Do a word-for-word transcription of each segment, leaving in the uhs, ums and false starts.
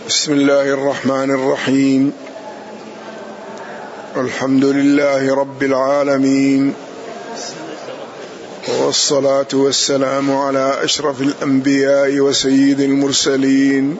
بسم الله الرحمن الرحيم. الحمد لله رب العالمين، والصلاة والسلام على أشرف الأنبياء وسيد المرسلين،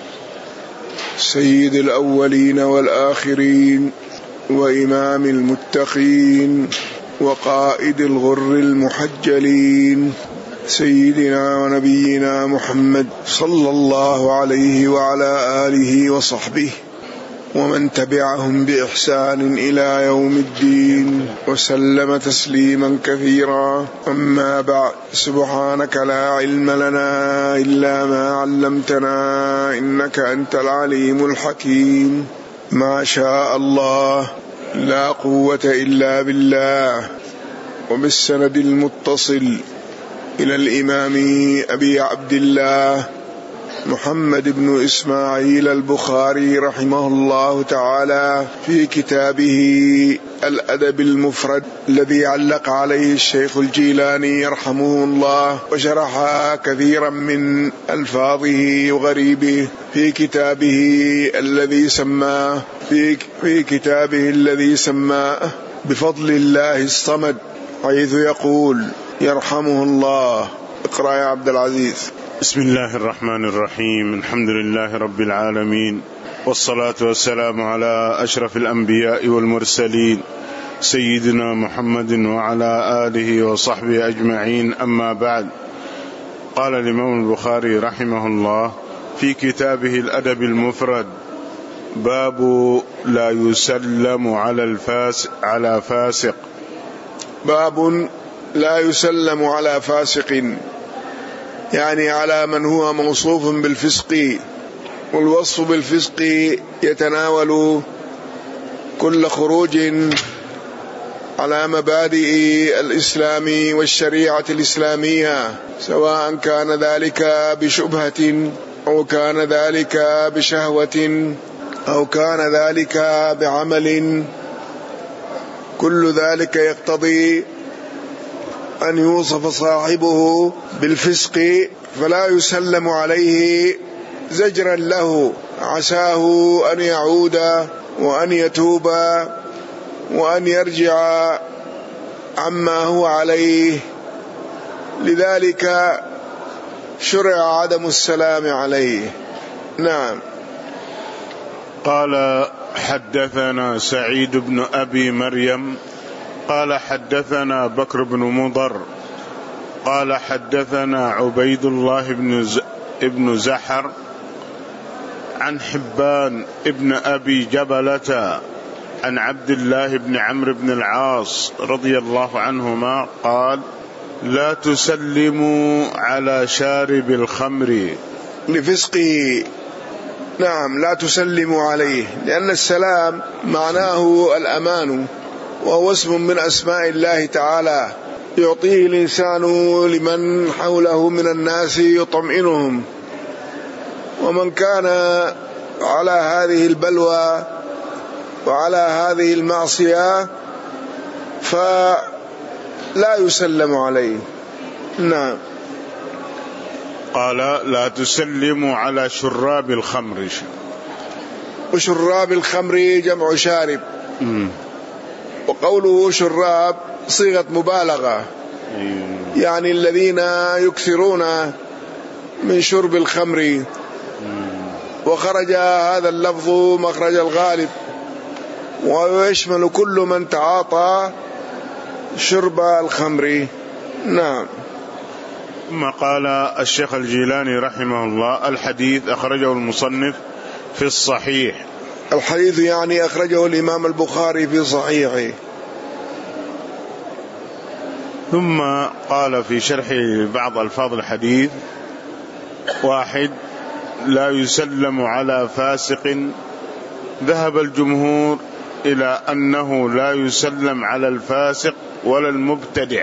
سيد الأولين والآخرين، وإمام المتقين، وقائد الغر المحجلين، سيدنا ونبينا محمد صلى الله عليه وعلى آله وصحبه ومن تبعهم بإحسان إلى يوم الدين، وسلم تسليما كثيرا. أما بعد، سبحانك لا علم لنا إلا ما علمتنا إنك أنت العليم الحكيم. ما شاء الله، لا قوة إلا بالله. وبالسند المتصل إلى الإمام أبي عبد الله محمد بن إسماعيل البخاري رحمه الله تعالى في كتابه الأدب المفرد الذي علق عليه الشيخ الجيلاني يرحمه الله، وشرح كثيرا من ألفاظه وغريبه في كتابه الذي سماه في, في كتابه الذي سماه بفضل الله الصمد، حيث يقول يرحمه الله. اقرأ يا عبد العزيز. بسم الله الرحمن الرحيم. الحمد لله رب العالمين، والصلاة والسلام على أشرف الأنبياء والمرسلين، سيدنا محمد وعلى آله وصحبه أجمعين. أما بعد، قال الإمام البخاري رحمه الله في كتابه الأدب المفرد: باب لا يسلم على الفاس على فاسق. باب لا يسلم على فاسق، يعني على من هو موصوف بالفسق. والوصف بالفسق يتناول كل خروج على مبادئ الإسلام والشريعة الإسلامية، سواء كان ذلك بشبهة أو كان ذلك بشهوة أو كان ذلك بعمل. كل ذلك يقتضي أن يوصف صاحبه بالفسق، فلا يسلم عليه زجرا له، عساه أن يعود وأن يتوب وأن يرجع عما هو عليه. لذلك شرع عدم السلام عليه. نعم. قال: حدثنا سعيد بن أبي مريم قال حدثنا بكر بن مضر قال حدثنا عبيد الله بن ز... ابن زحر عن حبان ابن أبي جبلة عن عبد الله بن عمرو بن العاص رضي الله عنهما قال: لا تسلموا على شارب الخمر لفسقه. نعم، لا تسلموا عليه، لأن السلام معناه الأمان، وهو اسم من أسماء الله تعالى يعطيه الإنسان لمن حوله من الناس يطمئنهم. ومن كان على هذه البلوى وعلى هذه المعصية فلا يسلم عليه. نعم. قال: لا تسلموا على شراب الخمر. وشراب الخمر جمع شارب، م. وقوله شراب صيغة مبالغة، يعني الذين يكثرون من شرب الخمر. وخرج هذا اللفظ مخرج الغالب، ويشمل كل من تعاطى شرب الخمر. نعم. ثم قال الشيخ الجيلاني رحمه الله: الحديث أخرجه المصنف في الصحيح. الحديث يعني أخرجه الإمام البخاري في صحيحه. ثم قال في شرح بعض ألفاظ الحديث: واحد، لا يسلم على فاسق. ذهب الجمهور إلى أنه لا يسلم على الفاسق ولا المبتدع.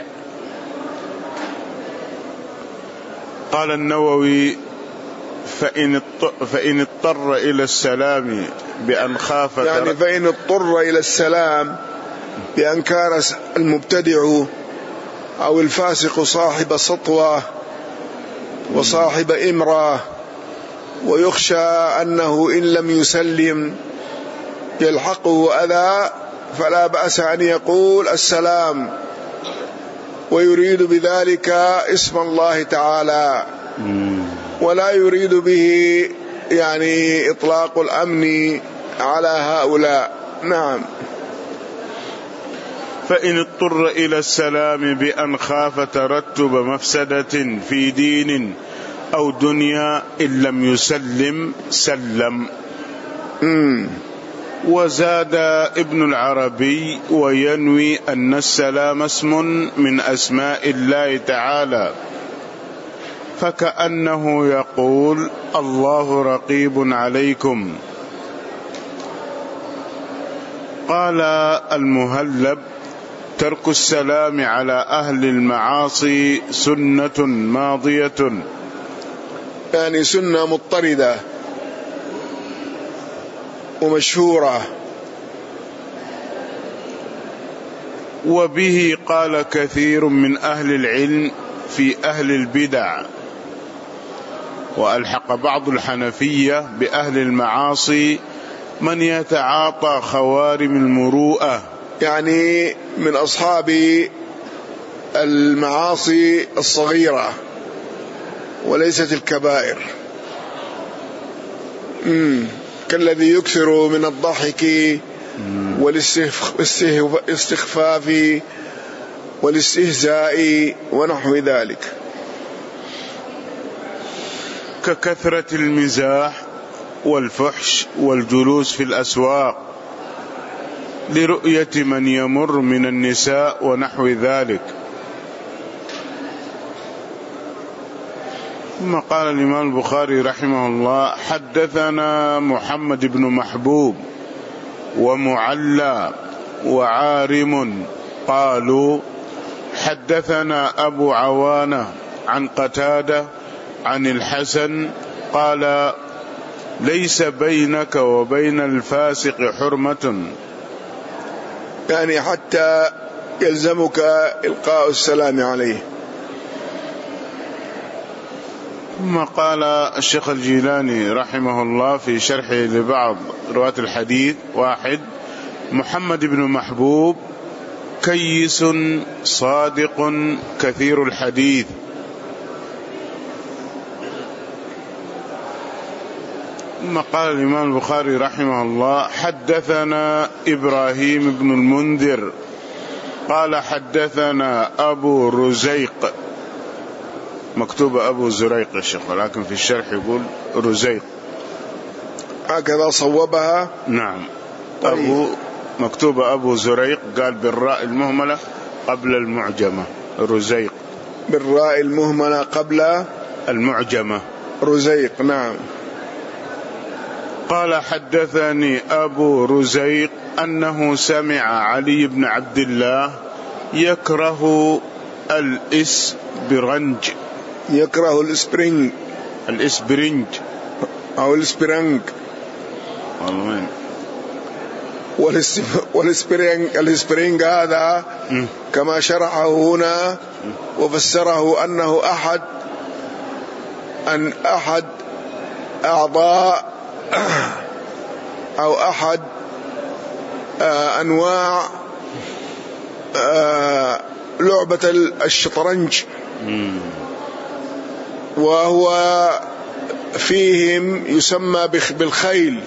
قال النووي: فإن فإن اضطر إلى السلام بأن خاف، يعني فإن اضطر إلى السلام بأن كان المبتدع أو الفاسق صاحب سطوة وصاحب إمرة ويخشى أنه إن لم يسلم يلحقه أذى، فلا بأس أن يقول السلام ويريد بذلك اسم الله تعالى، ولا يريد به يعني إطلاق الأمن على هؤلاء. نعم. فإن اضطر إلى السلام بأن خاف ترتب مفسدة في دين أو دنيا إن لم يسلم سلم. مم. وزاد ابن العربي: وينوي أن السلام اسم من أسماء الله تعالى، فكأنه يقول الله رقيب عليكم. قال المهلب: ترك السلام على أهل المعاصي سنة ماضية، يعني سنة مضطردة ومشهورة. وبه قال كثير من أهل العلم في أهل البدع، وألحق بعض الحنفية بأهل المعاصي من يتعاطى خوارم المروءة، يعني من أصحاب المعاصي الصغيرة وليست الكبائر. مم. كالذي يكثر من الضحك والاستخفاف والاستهزاء ونحو ذلك، ككثرة المزاح والفحش والجلوس في الأسواق لرؤية من يمر من النساء ونحو ذلك. ثم قال الإمام البخاري رحمه الله: حدثنا محمد بن محبوب ومعلى وعارم قالوا حدثنا أبو عوانة عن قتادة عن الحسن قال: ليس بينك وبين الفاسق حرمة، يعني حتى يلزمك إلقاء السلام عليه. ثم قال الشيخ الجيلاني رحمه الله في شرحه لبعض رواة الحديث: واحد، محمد بن محبوب كيس صادق كثير الحديث. ثم قال الإمام البخاري رحمه الله: حدثنا إبراهيم بن المنذر قال حدثنا أبو رزيق، مكتوب أبو زريق الشيخ، ولكن في الشرح يقول رزيق، هكذا صوبها. نعم. أبو مكتوب أبو زريق، قال بالراء المهملة قبل المعجمة رزيق، بالراء المهملة قبل المعجمة رزيق. نعم. قال حدثني أبو رزيق أنه سمع علي بن عبد الله يكره الإسبرنج، يكره الإسبرنج الإسبرنج أو الإسبرنج والإسبرنج. الإسبرنج هذا كما شرحه هنا وفسره أنه أحد أن أحد أعضاء أو أحد آه أنواع آه لعبة الشطرنج، وهو فيهم يسمى بالخيل،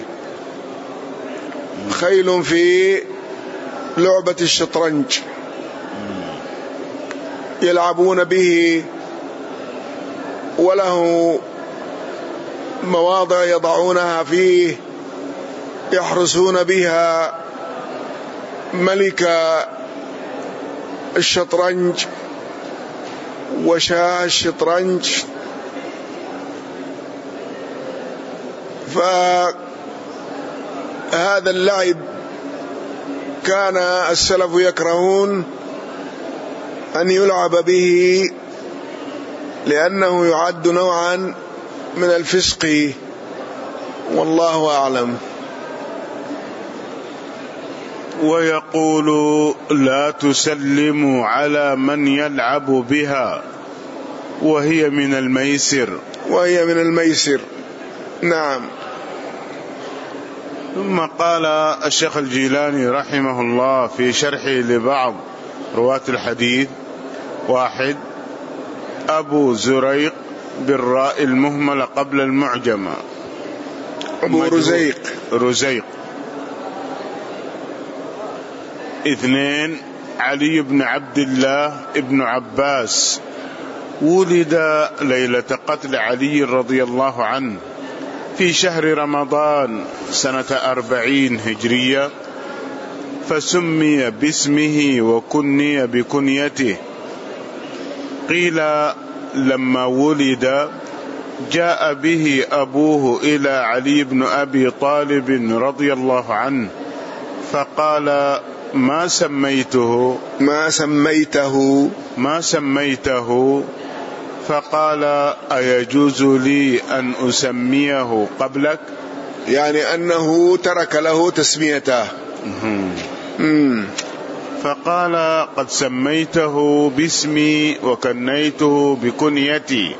خيل في لعبة الشطرنج يلعبون به، وله مواضع يضعونها فيه يحرسون بها ملك الشطرنج وشاه الشطرنج. فهذا اللعب كان السلف يكرهون أن يلعب به، لأنه يعد نوعا من الفسق، والله أعلم. ويقول: لا تسلموا على من يلعب بها وهي من الميسر، وهي من الميسر نعم. ثم قال الشيخ الجيلاني رحمه الله في شرحه لبعض رواة الحديث: واحد، أبو زريق بالراء المهملة قبل المعجمة، أبو رزيق رزيق. اثنين، علي بن عبد الله ابن عباس، ولد ليلة قتل علي رضي الله عنه في شهر رمضان سنة أربعين هجرية، فسمي باسمه وكني بكنيته. قيل لما ولد جاء به أبوه إلى علي بن أبي طالب رضي الله عنه فقال: ما سميته ما سميته ما سميته فقال: أيجوز لي أن أسميه قبلك؟ يعني أنه ترك له تسميته. مم. فقال: قد سميته باسمي وكنيته بكنيتي.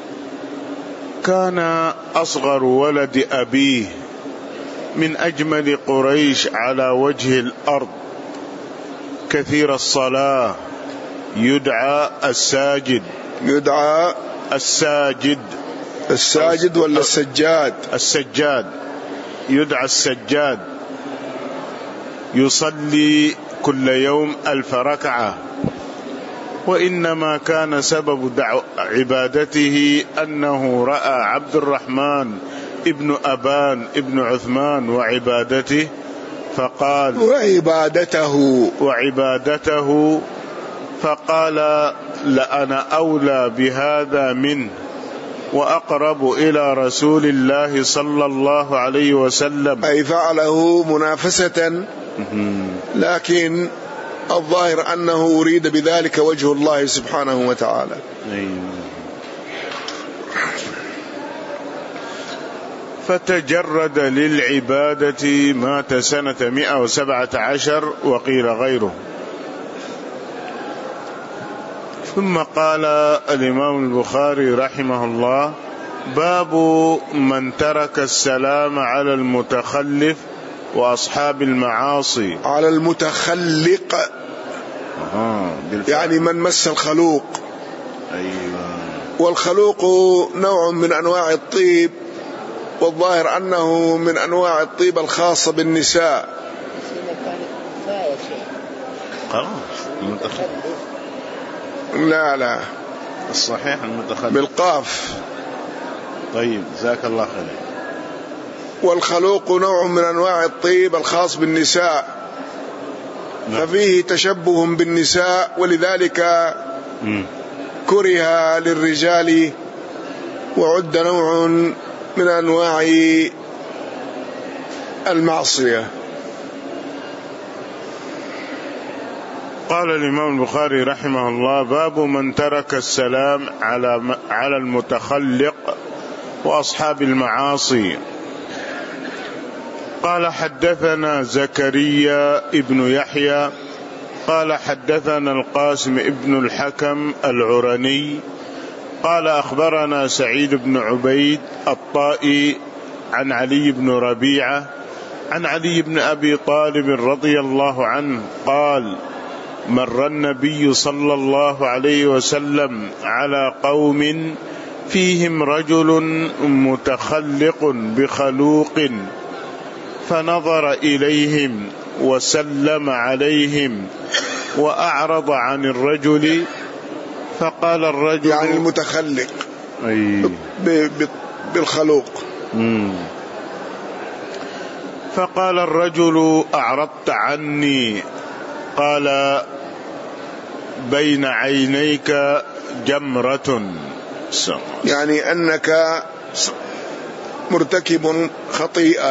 كان أصغر ولد أبيه من أجمل قريش على وجه الأرض، كثير الصلاة، يدعى الساجد. يدعى الساجد الساجد ولا السجاد؟ السجاد، يدعى السجاد. يصلي كل يوم ألف ركعة، وإنما كان سبب دعو عبادته أنه رأى عبد الرحمن ابن أبان ابن عثمان وعبادته فقال وعبادته وعبادته فقال: لأنا أولى بهذا منه وأقرب إلى رسول الله صلى الله عليه وسلم. أي فعله منافسة، لكن الظاهر أنه أريد بذلك وجه الله سبحانه وتعالى. فتجرد للعبادة، مات سنة مئة وسبعة عشر وقيل غيره. ثم قال الإمام البخاري رحمه الله: باب من ترك السلام على المتخلف وأصحاب المعاصي. على المتخلق آه يعني من مس الخلوق. أيوة. والخلوق نوع من أنواع الطيب، والظاهر أنه من أنواع الطيب الخاصة بالنساء. لا لا الصحيح المتخلف بالقاف. طيب جزاك الله خير. والخلوق نوع من أنواع الطيب الخاص بالنساء، ففيه تشبه بالنساء، ولذلك م. كره للرجال وعد نوع من أنواع المعصية. قال الإمام البخاري رحمه الله: باب من ترك السلام على على المتخلق وأصحاب المعاصي. قال: حدثنا زكريا ابن يحيى قال حدثنا القاسم ابن الحكم العرني قال أخبرنا سعيد بن عبيد الطائي عن علي بن ربيعة عن علي بن أبي طالب رضي الله عنه قال: مر النبي صلى الله عليه وسلم على قوم فيهم رجل متخلق بخلوق، فنظر إليهم وسلم عليهم وأعرض عن الرجل، فقال الرجل يعني المتخلق أي بالخلوق. مم. فقال الرجل: أعرضت عني. قال: بين عينيك جمرة، يعني أنك مرتكب خطيئة.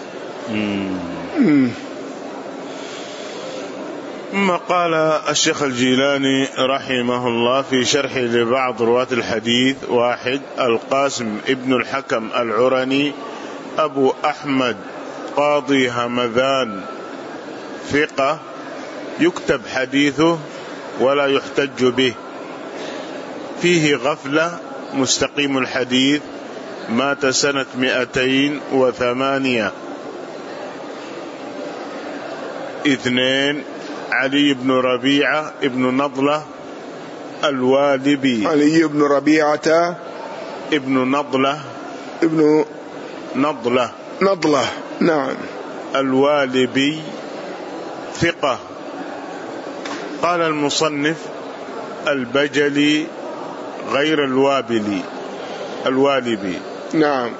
ثم قال الشيخ الجيلاني رحمه الله في شرح لبعض رواة الحديث: واحد، القاسم ابن الحكم العرني أبو أحمد قاضي همذان، ثقة يكتب حديثه ولا يحتج به، فيه غفلة، مستقيم الحديث، مات سنة مئتين وثمانية. اثنين علي بن ربيعة ابن نضلة الوالبي. علي بن ربيعة ابن نضلة ابن نضلة نضلة نعم الوالبي ثقة. قال المصنف البجلي غير الوابلي الوالبي. نعم.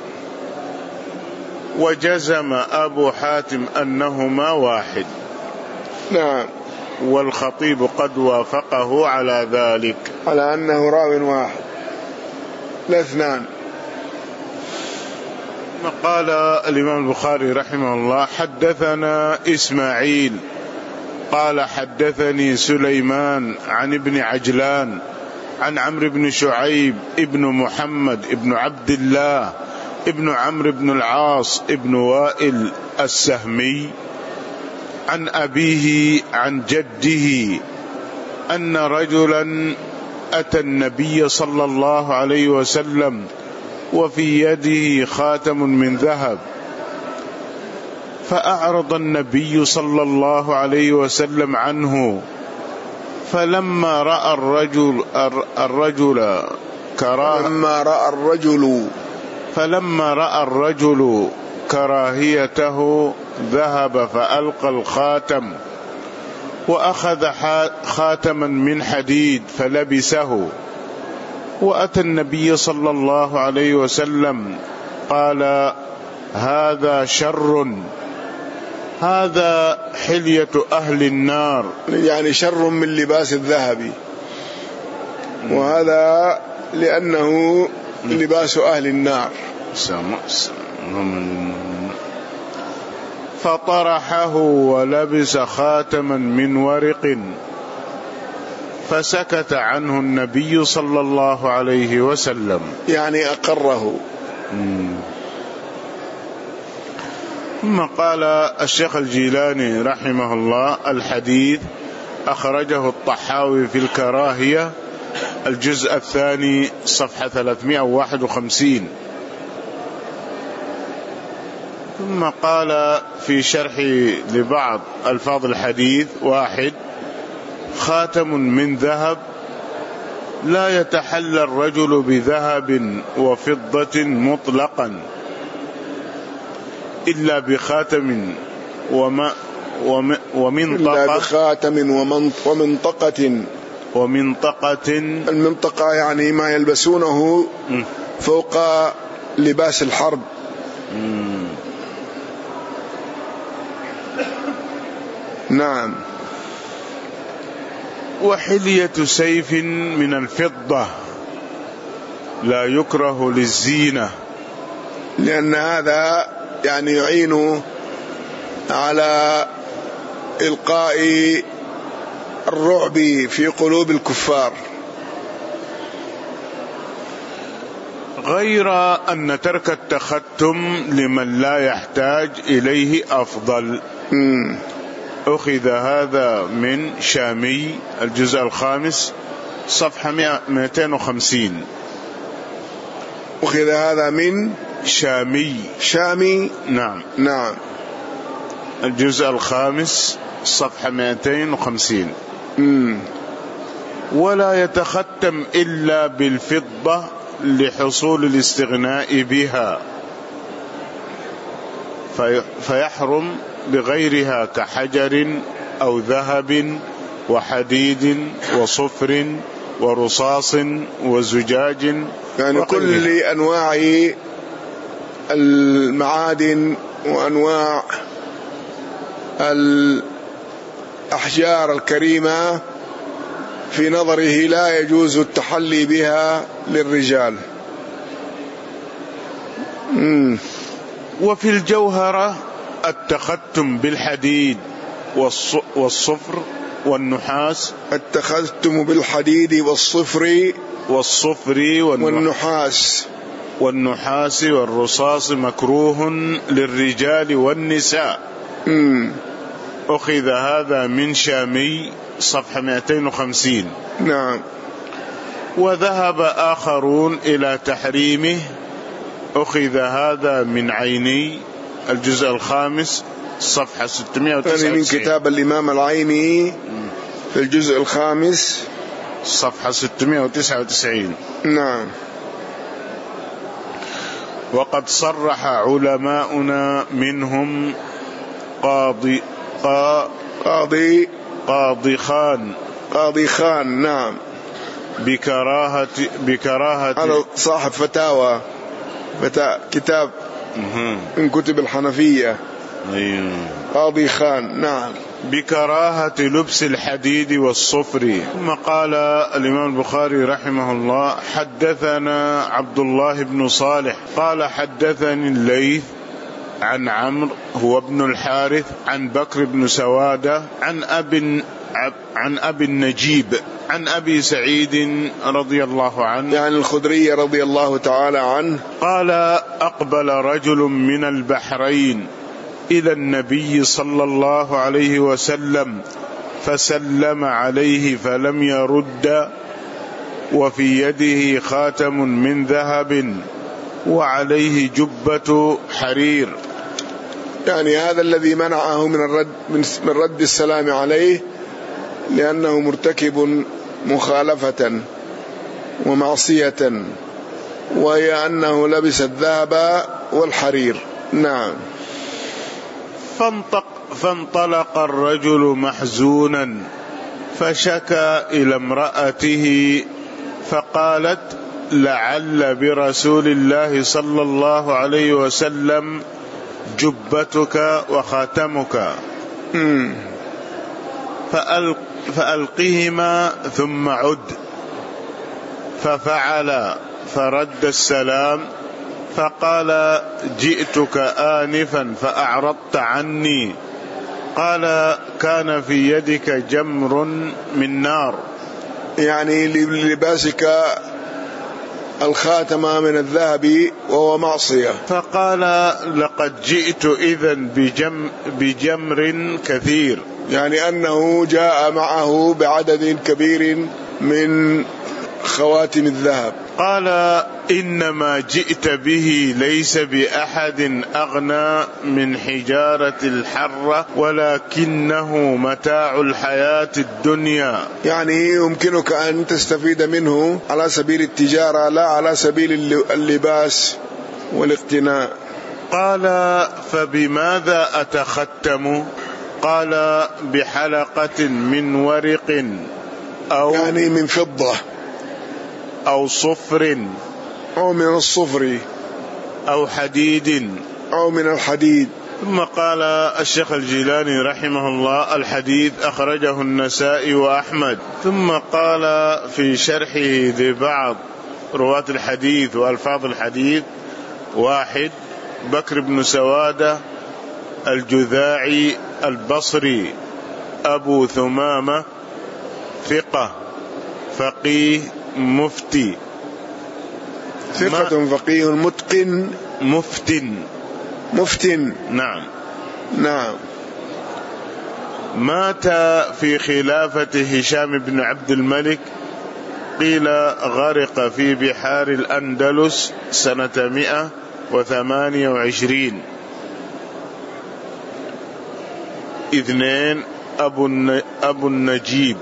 وجزم أبو حاتم أنهما واحد. نعم. والخطيب قد وافقه على ذلك، على أنه راو واحد لا اثنان. قال الإمام البخاري رحمه الله حدثنا إسماعيل قال حدثني سليمان عن ابن عجلان عن عمرو بن شعيب ابن محمد ابن عبد الله ابن عمرو بن العاص ابن وائل السهمي عن أبيه عن جده أن رجلا أتى النبي صلى الله عليه وسلم وفي يده خاتم من ذهب، فأعرض النبي صلى الله عليه وسلم عنه، فلما رأى الرجل الرجل كراهية فلما رأى الرجل فلما رأى الرجل كراهيته ذهب فألقى الخاتم وأخذ خاتما من حديد فلبسه، وأتى النبي صلى الله عليه وسلم قال هذا شر، هذا حلية أهل النار، يعني شر من لباس الذهب، وهذا لأنه لباس أهل النار. فطرحه ولبس خاتما من ورق، فسكت عنه النبي صلى الله عليه وسلم، يعني أقره. ثم قال الشيخ الجيلاني رحمه الله الحديث أخرجه الطحاوي في الكراهية الجزء الثاني صفحة ثلاثمائة وواحد وخمسين. ثم قال في شرح لبعض ألفاظ الحديث واحد خاتم من ذهب لا يتحلى الرجل بذهب وفضة مطلقا إلا بخاتم وما ومنطقة إلا بخاتم ومنطقة ومنطقة. المنطقة يعني ما يلبسونه فوق لباس الحرب. مم. نعم. وحلية سيف من الفضة لا يكره للزينة، لأن هذا يعني يعين على إلقاء الرعب في قلوب الكفار، غير أن ترك التختم لمن لا يحتاج إليه أفضل. م. أخذ هذا من شامي الجزء الخامس صفحة مئتين وخمسين. أخذ هذا من شامي شامي نعم نعم الجزء الخامس صفحة مئتين وخمسين. م. ولا يتختم إلا بالفضة لحصول الاستغناء بها، في فيحرم بغيرها كحجر أو ذهب وحديد وصفر ورصاص وزجاج، يعني كل أنواع المعادن وأنواع الأحجار الكريمة في نظره لا يجوز التحلي بها للرجال. مم. وفي الجوهرة التختم بالحديد والصفر والنحاس. التختم بالحديد والصفر والصفر والنحاس والنحاس والرصاص مكروه للرجال والنساء. مم. أخذ هذا من شامي صفحة مئتين وخمسين. نعم. وذهب آخرون إلى تحريمه أخذ هذا من عيني الجزء الخامس صفحة ستمائة وتسعة وتسعين، من كتاب الإمام العيني في الجزء الخامس صفحة ستمائة وتسعة وتسعين. نعم. وقد صرح علماؤنا منهم قاضي قاضي قاضي خان قاضي خان نعم بكراهة بكراهة هذا صاحب فتاوى فتا كتاب من كتب الحنفية. أيوه. قاضي خان نعم بكراهة لبس الحديد والصفر. ثم قال الإمام البخاري رحمه الله: حدثنا عبد الله بن صالح قال حدثني الليث عن عمرو هو ابن الحارث عن بكر بن سوادة عن أبي عن أبي النجيب عن أبي سعيد رضي الله عنه يعني الخدري رضي الله تعالى عنه قال: أقبل رجل من البحرين إلى النبي صلى الله عليه وسلم فسلم عليه فلم يرد، وفي يده خاتم من ذهب وعليه جبة حرير. يعني هذا الذي منعه من الرد من رد السلام عليه لأنه مرتكب مخالفة ومعصية، وهي أنه لبس الذهب والحرير. نعم. فانطق فانطلق الرجل محزونا فشكى إلى امرأته فقالت: لعل برسول الله صلى الله عليه وسلم جبتك وخاتمك فألق فألقهما ثم عد. ففعل فرد السلام فقال: جئتك آنفا فأعرضت عني. قال: كان في يدك جمر من نار، يعني لباسك الخاتم من الذهب وهو معصية. فقال: لقد جئت إذن بجم بجمر كثير، يعني أنه جاء معه بعدد كبير من خواتم الذهب. قال: إنما جئت به ليس بأحد أغنى من حجارة الحرة ولكنه متاع الحياة الدنيا. يعني يمكنك أن تستفيد منه على سبيل التجارة لا على سبيل اللباس والاقتناء. قال: فبماذا أتختم؟ قال: بحلقة من ورق أو يعني من فضة أو صفر أو من الصفر أو حديد أو من الحديد. ثم قال الشيخ الجيلاني رحمه الله: الحديث أخرجه النسائي وأحمد. ثم قال في شرحه لبعض رواة الحديث وألفاظ الحديث: واحد، بكر بن سوادة الجذاعي البصري أبو ثمامة، ثقة فقيه مفتي. ثقة فقيه متقن مفتن مفتن نعم نعم. مات في خلافة هشام بن عبد الملك، قيل غرق في بحار الأندلس سنة مئة وثمانية وعشرين. اثنين، أبو النجيب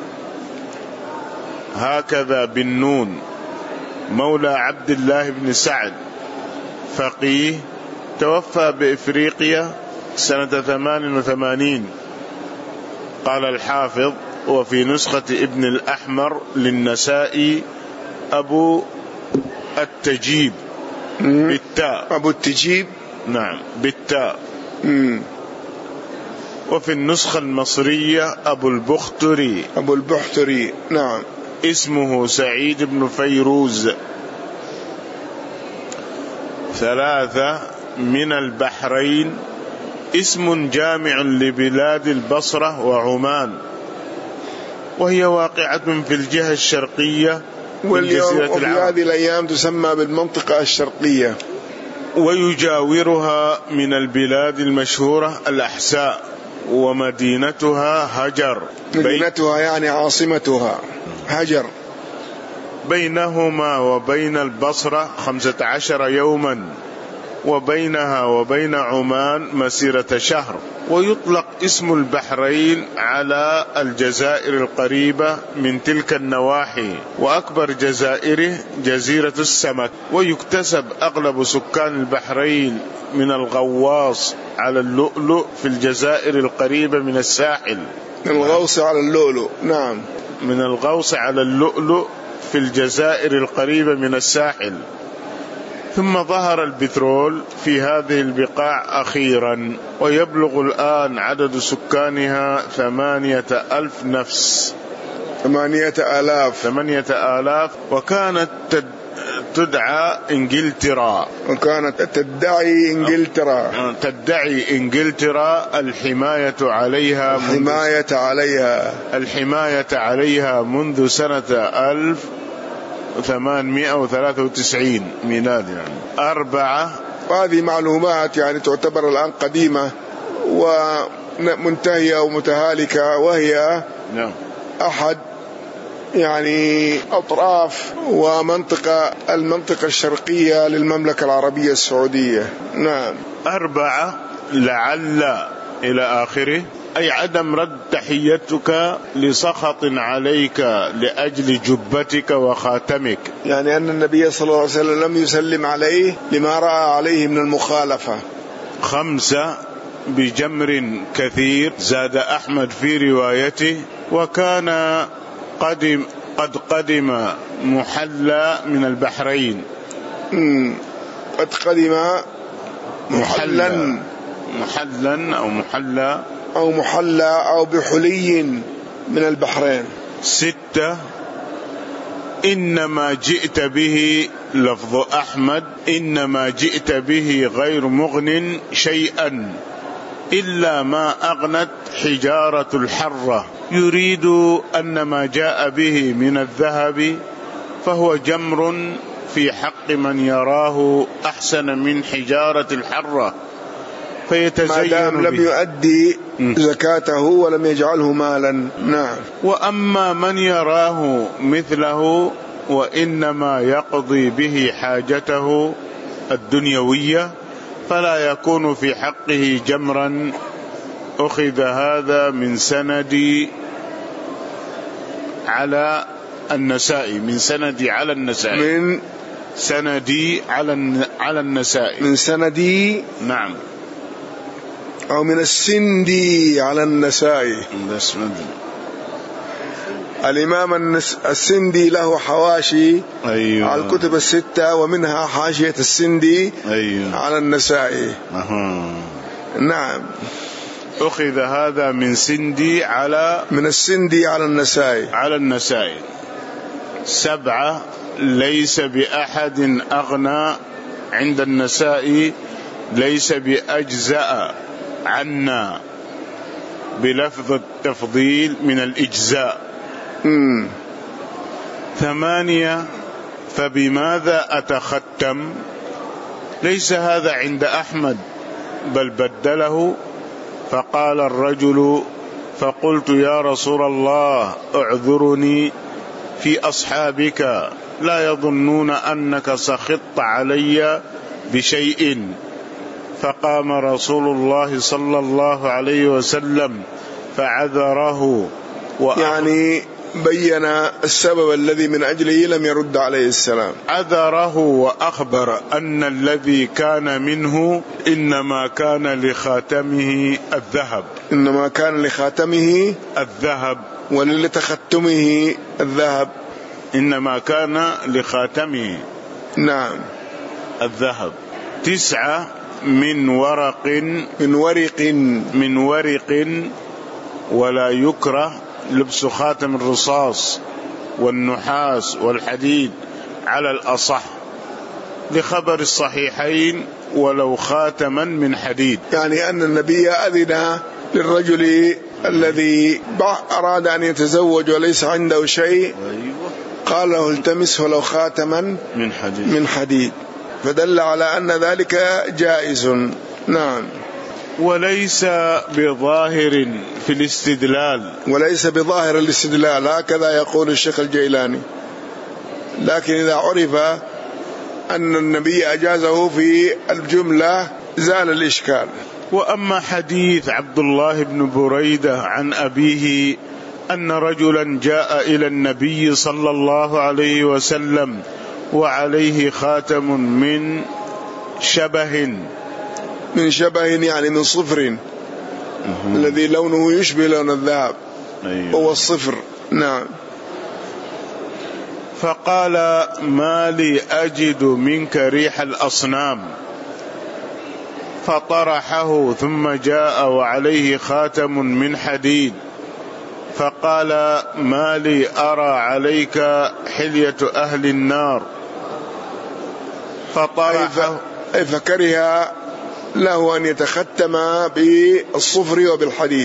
هكذا بالنون، مولى عبد الله بن سعد، فقيه، توفى بإفريقيا سنة ثمان وثمانين. قال الحافظ: وفي نسخة ابن الأحمر للنسائي أبو التجيب بالتاء. أبو التجيب نعم بالتاء. مم. وفي النسخة المصرية أبو البختري أبو البختري نعم. اسمه سعيد بن فيروز. ثلاثة، من البحرين، اسم جامع لبلاد البصرة وعمان، وهي واقعة في الجهة الشرقية من جزيرة العرب، وفي هذه الأيام تسمى بالمنطقة الشرقية، ويجاورها من البلاد المشهورة الأحساء، ومدينتها هجر. مدينتها يعني عاصمتها هجر. بينهما وبين البصرة خمسة عشر يوما، وبينها وبين عمان مسيرة شهر. ويطلق اسم البحرين على الجزائر القريبة من تلك النواحي، وأكبر جزائره جزيرة السمك. ويكتسب أغلب سكان البحرين من الغواص على اللؤلؤ في الجزائر القريبة من الساحل. من الغوص على اللؤلؤ، نعم، من الغوص على اللؤلؤ في الجزائر القريبة من الساحل. ثم ظهر البترول في هذه البقاع أخيرا، ويبلغ الآن عدد سكانها ثمانية ألف نفس. ثمانية آلاف ثمانية آلاف. وكانت تدعى إنجلترا، وكانت تدعي إنجلترا تدعي إنجلترا الحماية عليها الحماية عليها الحماية عليها منذ سنة ألف وثمانمائة وثلاثة وتسعين ميلاد، يعني أربعة. وهذه معلومات يعني تعتبر الآن قديمة ومنتهية ومتهالكة، وهي نعم أحد يعني أطراف ومنطقة المنطقة الشرقية للمملكة العربية السعودية. نعم. أربعة لعل إلى آخره، أي عدم رد تحيتك لسخط عليك لأجل جبتك وخاتمك، يعني أن النبي صلى الله عليه وسلم لم يسلم عليه لما رأى عليه من المخالفة. خمسة بجمر كثير، زاد أحمد في روايته، وكان قدم قد قدم محلى من البحرين. مم. قد قدم محلا محلا أو محلى أو محلى أو بحلي من البحرين. ستة إنما جئت به، لفظ أحمد، إنما جئت به غير مغن شيئا إلا ما أغنت حجارة الحرة، يريد أن ما جاء به من الذهب فهو جمر في حق من يراه أحسن من حجارة الحرة فيتزين ما دام لم يؤدي زكاته ولم يجعله مالا. نعم. وأما من يراه مثله وإنما يقضي به حاجته الدنيوية فلا يكون في حقه جمرا. أخذ هذا من سندي على النسائي، من سندي على النسائي، من سندي على على النسائي، من سندي، نعم، أو من السندي على النسائي. الإمام السندي له حواشي أيوة. على الكتب الستة، ومنها حاشية السندي أيوة. على النسائي. أه. نعم. أخذ هذا من سندي على من السندي على النسائي على النسائي. سبعة ليس بأحد أغنى عند النسائي، ليس بأجزاء عنا بلفظ التفضيل من الإجزاء. مم. ثمانية فبماذا أتختم، ليس هذا عند أحمد بل بدله. فقال الرجل فقلت يا رسول الله اعذرني في أصحابك لا يظنون أنك سخطت علي بشيء. فقام رسول الله صلى الله عليه وسلم فعذره، يعني بين السبب الذي من أجله لم يرد عليه السلام. عذره وأخبر أن الذي كان منه إنما كان لخاتمه الذهب، إنما كان لخاتمه الذهب ولتختمه الذهب، إنما كان لخاتمه نعم الذهب. تسعة من ورق من ورق من ورق ولا يكره لبس خاتم الرصاص والنحاس والحديد على الأصح لخبر الصحيحين ولو خاتما من حديد. يعني أن النبي أذن للرجل الذي أراد أن يتزوج وليس عنده شيء، قال له التمس ولو خاتما من حديد, من حديد، فدل على أن ذلك جائز. نعم. وليس بظاهر في الاستدلال، وليس بظاهر الاستدلال، هكذا يقول الشيخ الجيلاني، لكن إذا عرف أن النبي أجازه في الجملة زال الإشكال. وأما حديث عبد الله بن بريدة عن أبيه أن رجلا جاء إلى النبي صلى الله عليه وسلم وعليه خاتم من شبه من شبه يعني من صفر الذي لونه يشبه لون الذهب. أيوة. هو الصفر. نعم. فقال ما لي أجد منك ريح الأصنام، فطرحه ثم جاء وعليه خاتم من حديد، فقال ما لي أرى عليك حلية أهل النار، فطرحه أي فكره له أن يتختم بالصفر وبالحديد،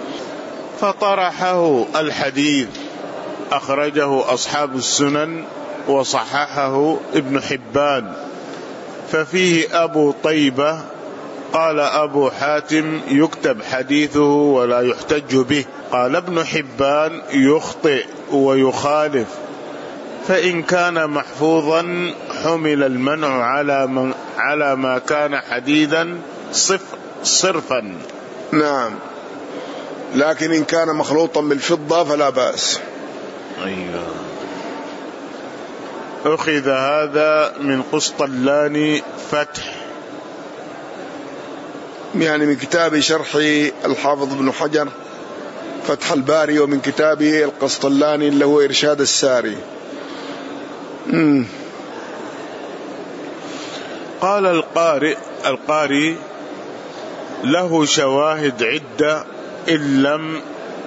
فطرحه الحديد. أخرجه أصحاب السنن وصححه ابن حبان. ففيه أبو طيبة قال أبو حاتم يكتب حديثه ولا يحتج به. قال ابن حبان يخطئ ويخالف، فإن كان محفوظا حمل المنع على من على ما كان حديدا صفر صرفا. نعم. لكن إن كان مخلوطا بالفضة فلا بأس. أيوة. أخذ هذا من قسطلاني فتح، يعني من كتاب شرح الحافظ ابن حجر فتح الباري، ومن كتابه القسطلاني اللي هو إرشاد الساري. مم. قال القارئ القاري له شواهد عدة إن لم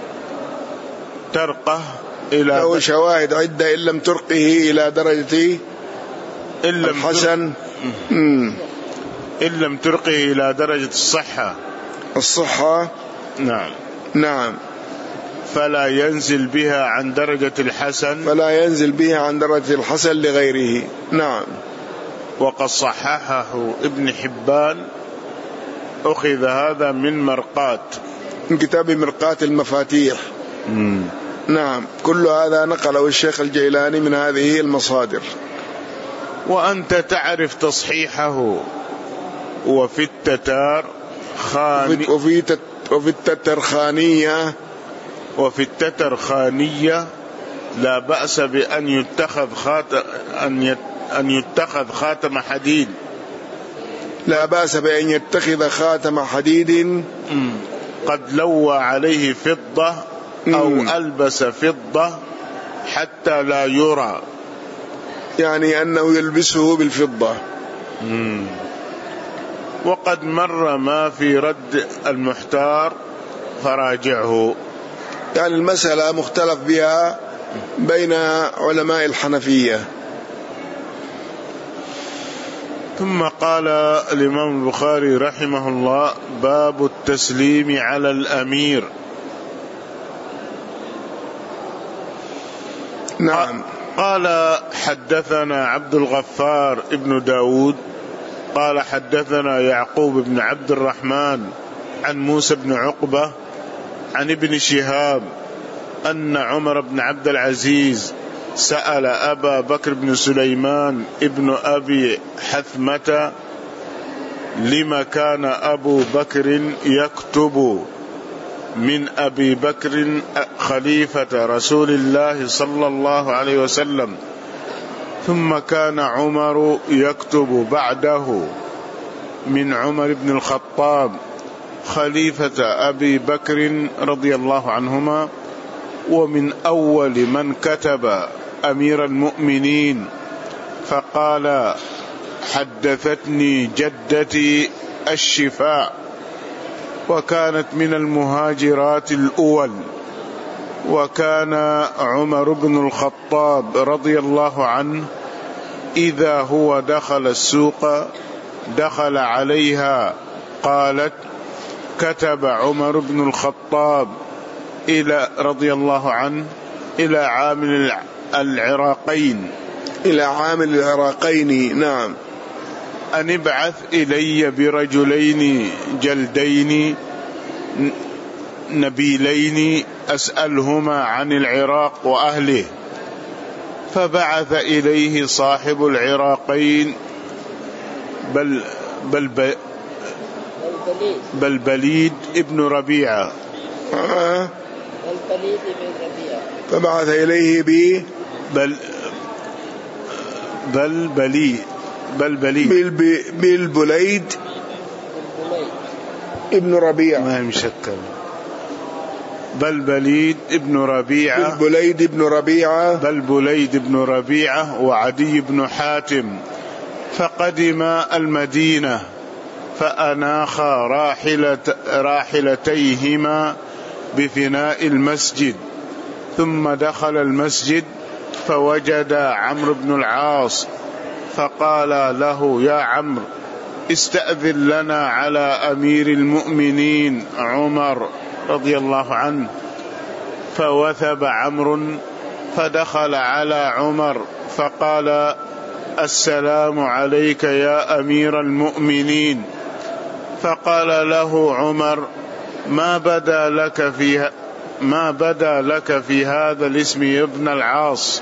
ترقه إلى له شواهد عدة إن لم ترقه إلى درجة الحسن، إن لم ترقه إلى درجة الصحة الصحة. نعم. نعم. فلا ينزل بها عن درجة الحسن فلا ينزل بها عن درجة الحسن لغيره. نعم. وقد صححه ابن حبان. أخذ هذا من مرقات، من كتاب مرقات المفاتيح. مم. نعم. كل هذا نقله الشيخ الجيلاني من هذه المصادر. وأنت تعرف تصحيحه. وفي التتار خاني وفي تت وفي التترخانية وفي التترخانية لا بأس بأن يتخذ خاتم أن يت أن يتخذ خاتم حديد. لا بأس بأن يتخذ خاتم حديد قد لوى عليه فضة أو مم. ألبس فضة حتى لا يرى، يعني أنه يلبسه بالفضة. مم. وقد مر ما في رد المحتار فراجعه. يعني المسألة مختلف بها بين علماء الحنفية. ثم قال الإمام البخاري رحمه الله باب التسليم على الأمير. نعم. قال حدثنا عبد الغفار ابن داود قال حدثنا يعقوب بن عبد الرحمن عن موسى بن عقبة عن ابن شهاب أن عمر بن عبد العزيز سأل أبا بكر بن سليمان ابن أبي حثمة لما كان أبو بكر يكتب من أبي بكر خليفة رسول الله صلى الله عليه وسلم، ثم كان عمر يكتب بعده من عمر بن الخطاب خليفة أبي بكر رضي الله عنهما، ومن أول من كتب أمير المؤمنين، فقال حدثتني جدتي الشفاء وكانت من المهاجرات الأول، وكان عمر بن الخطاب رضي الله عنه إذا هو دخل السوق دخل عليها قالت كتب عمر بن الخطاب إلى رضي الله عنه إلى عامل العراقين إلى عامل العراقين نعم أن ابعث إلي برجلين جلدين نبيلين أسألهما عن العراق وأهله. فبعث إليه صاحب العراقين بل بل بل بل بليد ابن ربيعة آه. البليد بن ربيعة فبعث إليه ب بل بل بلي بل بليد بالبليد ابن ربيعة ما مشكل بل بليد ابن ربيعة بالبليد ابن ربيعة بل بليد ابن ربيعة وعدي بن حاتم، فقدم المدينة فأناخا راحلة راحلتيهما بفناء المسجد، ثم دخل المسجد فوجد عمرو بن العاص فقال له: يا عمرو استأذن لنا على أمير المؤمنين عمر رضي الله عنه. فوثب عمرو فدخل على عمر فقال: السلام عليك يا أمير المؤمنين. فقال له عمر: ما بدا لك في ما بدا لك في هذا الاسم يا ابن العاص؟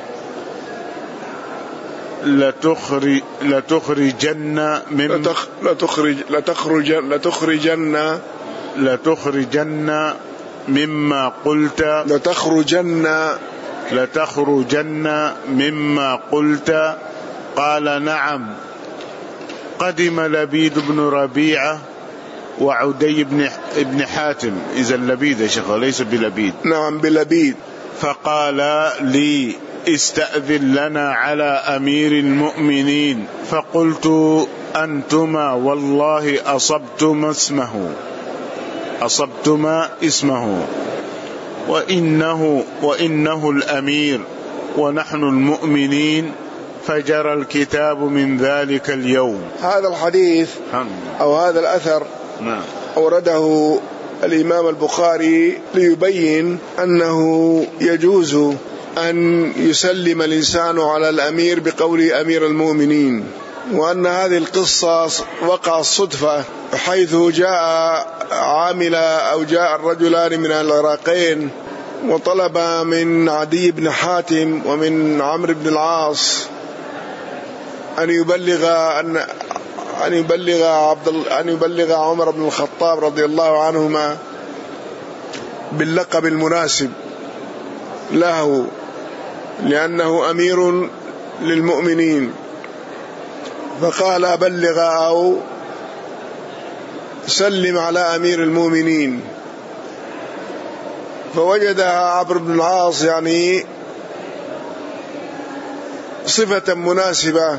لتخرج لتخرجن من لتخرج لتخرجن لتخرجن لتخرجن مما قلت لتخرجن لتخرجن مما قلت. قال: نعم. قدم لبيد بن ربيعة وعدي بن ابن حاتم. إذا لبيد يا شيخ ليس بلبيد. نعم بلبيد. فقال لي: استأذن لنا على أمير المؤمنين. فقلت: أنتما والله أصبتما اسمه أصبتما اسمه وإنه وإنه الأمير ونحن المؤمنين، فجرى الكتاب من ذلك اليوم. هذا الحديث أو هذا الأثر نعم. أورده الإمام البخاري ليبين أنه يجوز أن يسلم الإنسان على الأمير بقول أمير المؤمنين، وأن هذه القصة وقع الصدفة، حيث جاء عامل أو جاء الرجلان من العراقين وطلب من عدي بن حاتم ومن عمرو بن العاص أن يبلغ أن أن يبلغ عبد أن يبلغ عمر بن الخطاب رضي الله عنهما باللقب المناسب له، لأنه أمير للمؤمنين. فقال: بلغ أو سلم على أمير المؤمنين. فوجدها عمرو بن العاص يعني صفة مناسبة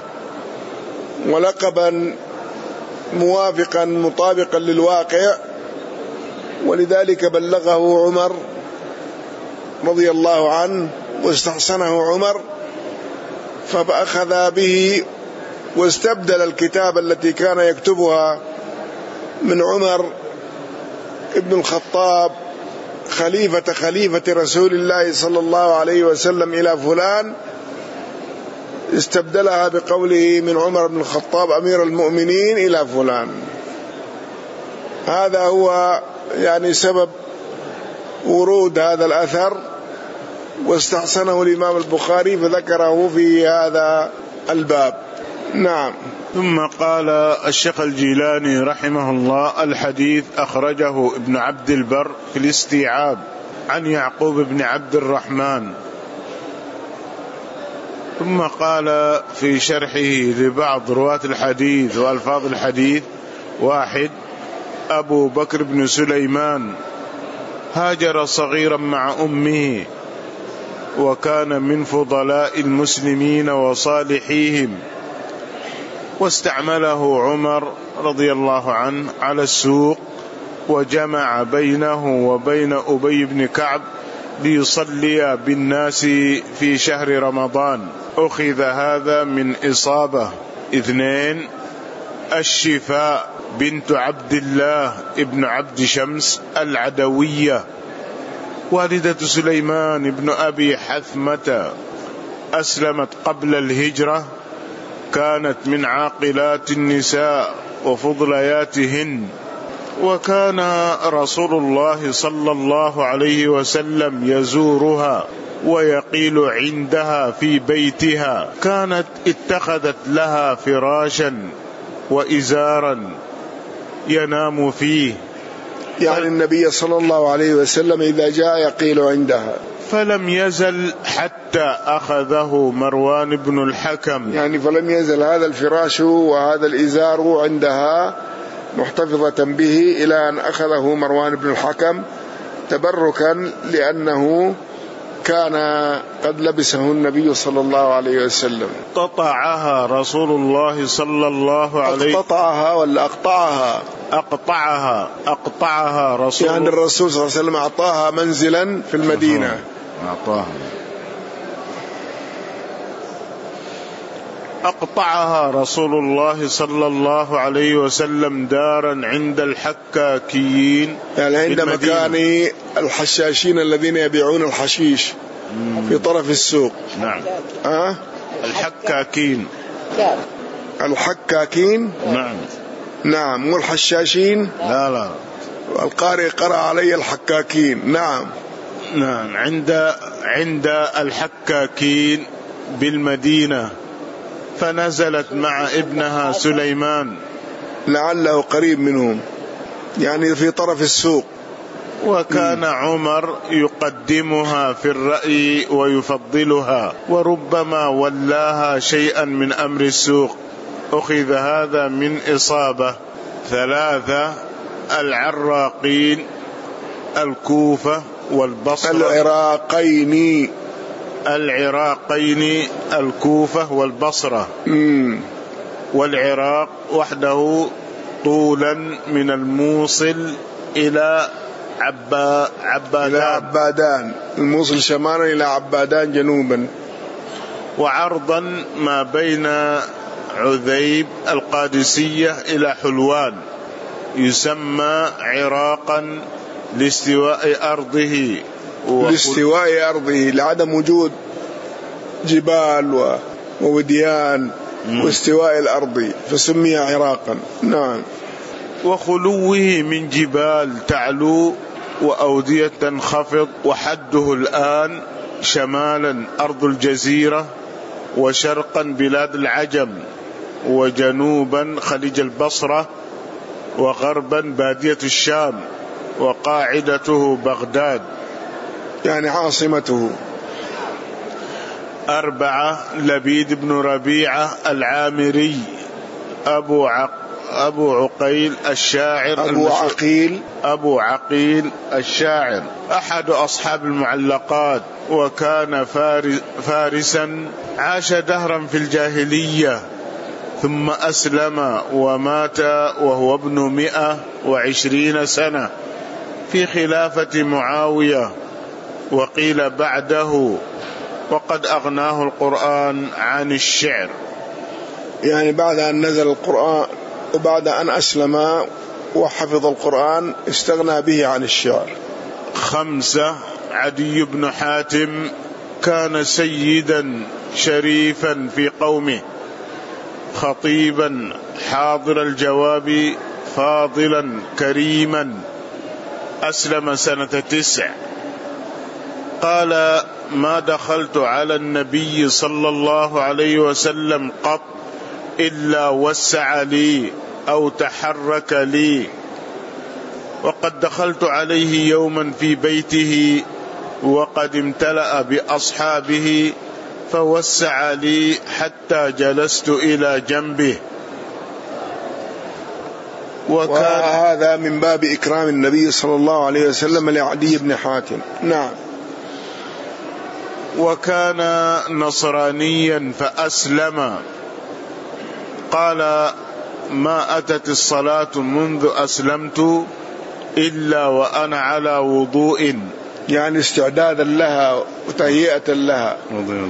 ولقبا موافقا مطابقا للواقع، ولذلك بلغه عمر رضي الله عنه واستحسنه عمر، فأخذ به واستبدل الكتاب التي كان يكتبها من عمر ابن الخطاب خليفة خليفة رسول الله صلى الله عليه وسلم إلى فلان، استبدلها بقوله من عمر بن الخطاب أمير المؤمنين إلى فلان. هذا هو يعني سبب ورود هذا الأثر، واستحسنه الإمام البخاري فذكره في هذا الباب. نعم. ثم قال الشيخ الجيلاني رحمه الله: الحديث أخرجه ابن عبد البر في الاستيعاب عن يعقوب بن عبد الرحمن. ثم قال في شرحه لبعض رواة الحديث وألفاظ الحديث: واحد، أبو بكر بن سليمان هاجر صغيرا مع أمه، وكان من فضلاء المسلمين وصالحيهم، واستعمله عمر رضي الله عنه على السوق، وجمع بينه وبين أبي بن كعب ليصلي بالناس في شهر رمضان. أخذ هذا من إصابة. اثنين، الشفاء بنت عبد الله ابن عبد شمس العدوية والدة سليمان بن أبي حثمة، أسلمت قبل الهجرة، كانت من عاقلات النساء وفضلياتهن، وكان رسول الله صلى الله عليه وسلم يزورها ويقيل عندها في بيتها. كانت اتخذت لها فراشا وإزارا ينام فيه. يعني النبي صلى الله عليه وسلم إذا جاء يقيل عندها. فلم يزل حتى أخذه مروان بن الحكم. يعني فلم يزل هذا الفراش وهذا الإزار عندها محتفظة به إلى أن أخذه مروان بن الحكم تبركا لأنه كان قد لبسه النبي صلى الله عليه وسلم. قطعها رسول الله صلى الله عليه أقطعها ولا أقطعها أقطعها أقطعها رسول يعني الرسول صلى الله عليه وسلم أعطاها منزلا في المدينة. أعطاها أقطعها رسول الله صلى الله عليه وسلم دارا عند الحكاكيين، يعني عند مكان الحشاشين الذين يبيعون الحشيش في طرف السوق. نعم. أه؟ الحكاكين. الحكاكين. نعم. نعم. مو الحشاشين. لا لا. القارئ قرأ علي الحكاكين. نعم. نعم. عند عند الحكاكين بالمدينة، فنزلت مع ابنها سليمان لعله قريب منهم، يعني في طرف السوق. وكان عمر يقدمها في الرأي ويفضلها، وربما ولاها شيئا من أمر السوق. أخذ هذا من إصابة. ثلاثة: العراقين، الكوفة والبصرة. العراقين العراقين الكوفة والبصرة. مم. والعراق وحده طولا من الموصل إلى عبا عبادان. إلى عبادان، الموصل شمالا إلى عبادان جنوبا. وعرضا ما بين عذيب القادسية إلى حلوان، يسمى عراقا لاستواء أرضه لاستواء أرضه لعدم وجود جبال ووديان واستواء الأرض فسمي عراقا. نعم. وخلوه من جبال تعلو وأودية تنخفض، وحده الآن شمالا أرض الجزيرة، وشرقا بلاد العجم، وجنوبا خليج البصرة، وغربا بادية الشام، وقاعدته بغداد يعني عاصمته. أربعة: لبيد بن ربيعة العامري أبو عق أبو عقيل الشاعر. أبو عقيل أبو عقيل الشاعر أحد أصحاب المعلقات، وكان فارسا عاش دهرا في الجاهلية، ثم أسلم ومات وهو ابن مئة وعشرين سنة في خلافة معاوية، وقيل بعده، وقد أغناه القرآن عن الشعر. يعني بعد أن نزل القرآن وبعد أن أسلم وحفظ القرآن استغنى به عن الشعر. خمسة: عدي بن حاتم كان سيدا شريفا في قومه، خطيبا حاضر الجواب، فاضلا كريما، أسلم سنة تسع. قال: ما دخلت على النبي صلى الله عليه وسلم قط إلا وسع لي أو تحرك لي، وقد دخلت عليه يوما في بيته وقد امتلأ بأصحابه فوسع لي حتى جلست إلى جنبه. وهذا من باب إكرام النبي صلى الله عليه وسلم لعدي بن حاتم. نعم. وكان نصرانيا فأسلم. قال: ما أتت الصلاة منذ أسلمت إلا وأنا على وضوء، يعني استعدادا لها وتهيئة لها.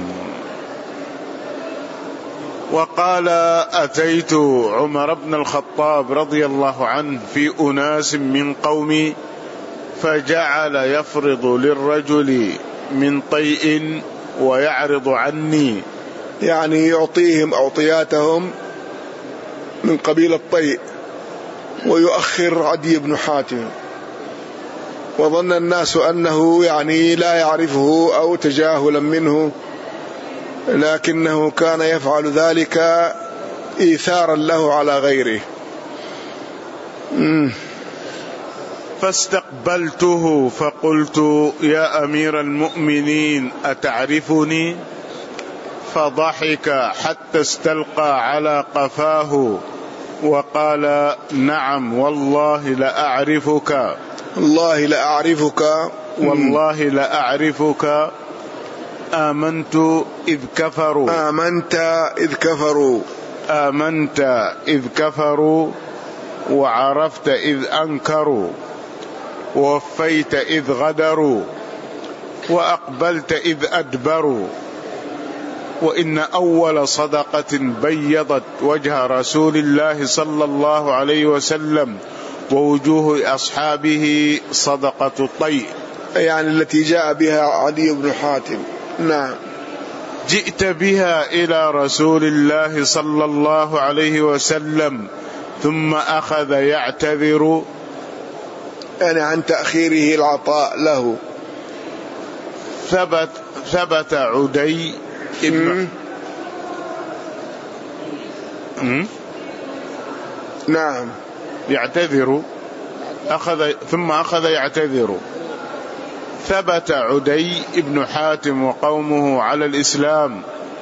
وقال: أتيت عمر بن الخطاب رضي الله عنه في أناس من قومي، فجعل يفرض للرجل من طيء ويعرض عني، يعني يعطيهم أعطياتهم من قبيل الطيء ويؤخر عدي بن حاتم. وظن الناس أنه يعني لا يعرفه أو تجاهلا منه، لكنه كان يفعل ذلك إيثارا له على غيره. مم. فاستقبلته فقلت: يا أمير المؤمنين أتعرفني؟ فضحك حتى استلقى على قفاه وقال: نعم والله لأعرفك، والله لأعرفك، والله لأعرفك. آمنت إذ كفروا، آمنت إذ كفروا، آمنت إذ كفروا، وعرفت إذ أنكروا، ووفيت إذ غدروا، وأقبلت إذ أدبروا. وإن أول صدقة بيضت وجه رسول الله صلى الله عليه وسلم ووجوه أصحابه صدقة الطيء، يعني التي جاء بها عدي بن حاتم. نعم. جئت بها إلى رسول الله صلى الله عليه وسلم ثم أخذ يعتذر، يعني عن تأخيره العطاء له. ثبت ثبت عدي ابن نعم يعتذر، أخذ ثم أخذ يعتذر. ثبت عدي ابن حاتم وقومه على الإسلام،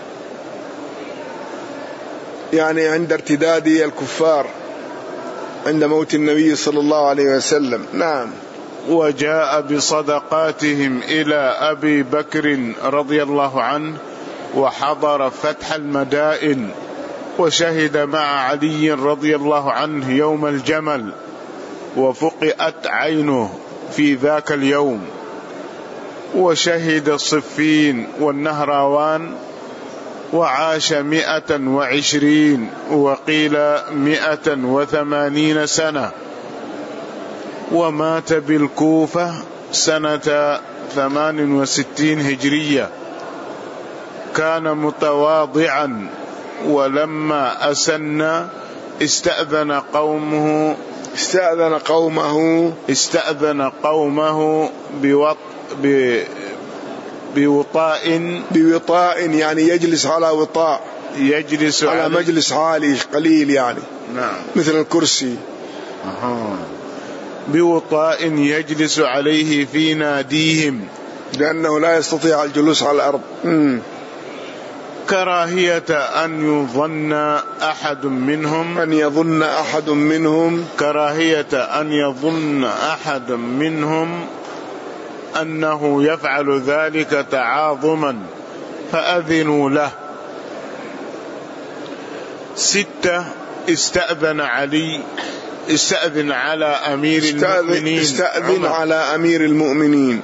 يعني عند ارتداد الكفار عند موت النبي صلى الله عليه وسلم. نعم. وجاء بصدقاتهم إلى أبي بكر رضي الله عنه، وحضر فتح المدائن، وشهد مع علي رضي الله عنه يوم الجمل، وفقئت عينه في ذاك اليوم، وشهد الصفين والنهراوان، وعاش مئة وعشرين وقيل مئة وثمانين سنة، ومات بالكوفة سنة ثمان وستين هجرية. كان متواضعا، ولما أسن استأذن قومه استأذن قومه استأذن قومه بوط ب بوطاء بوطاء يعني يجلس على وطاء، يجلس على, على مجلس عالي قليل يعني. نعم. مثل الكرسي. أها. بوطاء يجلس عليه في ناديهم، لأنه لا يستطيع الجلوس على الأرض. مم. كراهية أن يظن أحد منهم أن يظن أحد منهم كراهية أن يظن أحد منهم أنه يفعل ذلك تعاظما، فأذنوا له. ستة. استأذن علي استأذن على أمير المؤمنين استأذن على أمير المؤمنين.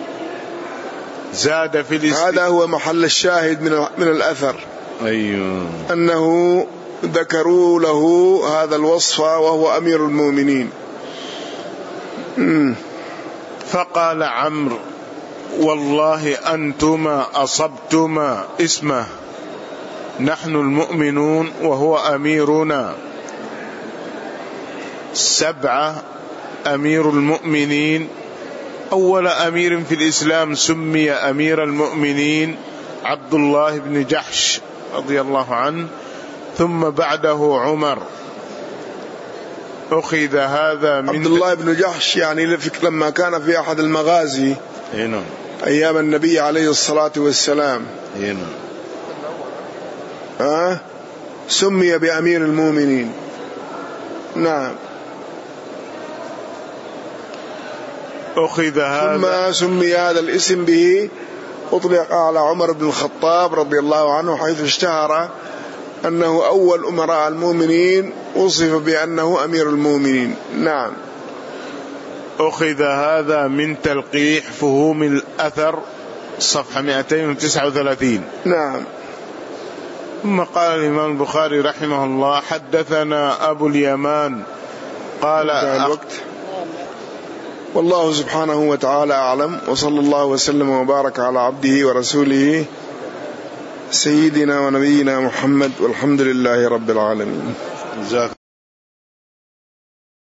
زاد في الاستئذان. هذا هو محل الشاهد من من الأثر. أيوه. أنه ذكروا له هذا الوصف وهو أمير المؤمنين. مم. فقال عمرو: والله أنتما أصبتما اسمه، نحن المؤمنون وهو أميرنا. سبعة. أمير المؤمنين. أول أمير في الإسلام سمي أمير المؤمنين عبد الله بن جحش رضي الله عنه، ثم بعده عمر. أخذ هذا من عبد الله بن جحش يعني لما كان في أحد المغازي هنا أيام النبي عليه الصلاة والسلام هنا ها سمي بأمير المؤمنين. نعم. أخذ هذا ثم سمي هذا الاسم به، أطلق على عمر بن الخطاب رضي الله عنه، حيث اشتهر أنه أول أمراء المؤمنين، وصف بأنه أمير المؤمنين. نعم. أخذ هذا من تلقيح فهوم الأثر صفحة مئتين وتسعة وثلاثين. نعم. ثم قال الإمام البخاري رحمه الله: حدثنا أبو اليمان قال الوقت. والله سبحانه وتعالى أعلم، وصلى الله وسلم وبارك على عبده ورسوله سيدنا ونبينا محمد، والحمد لله رب العالمين.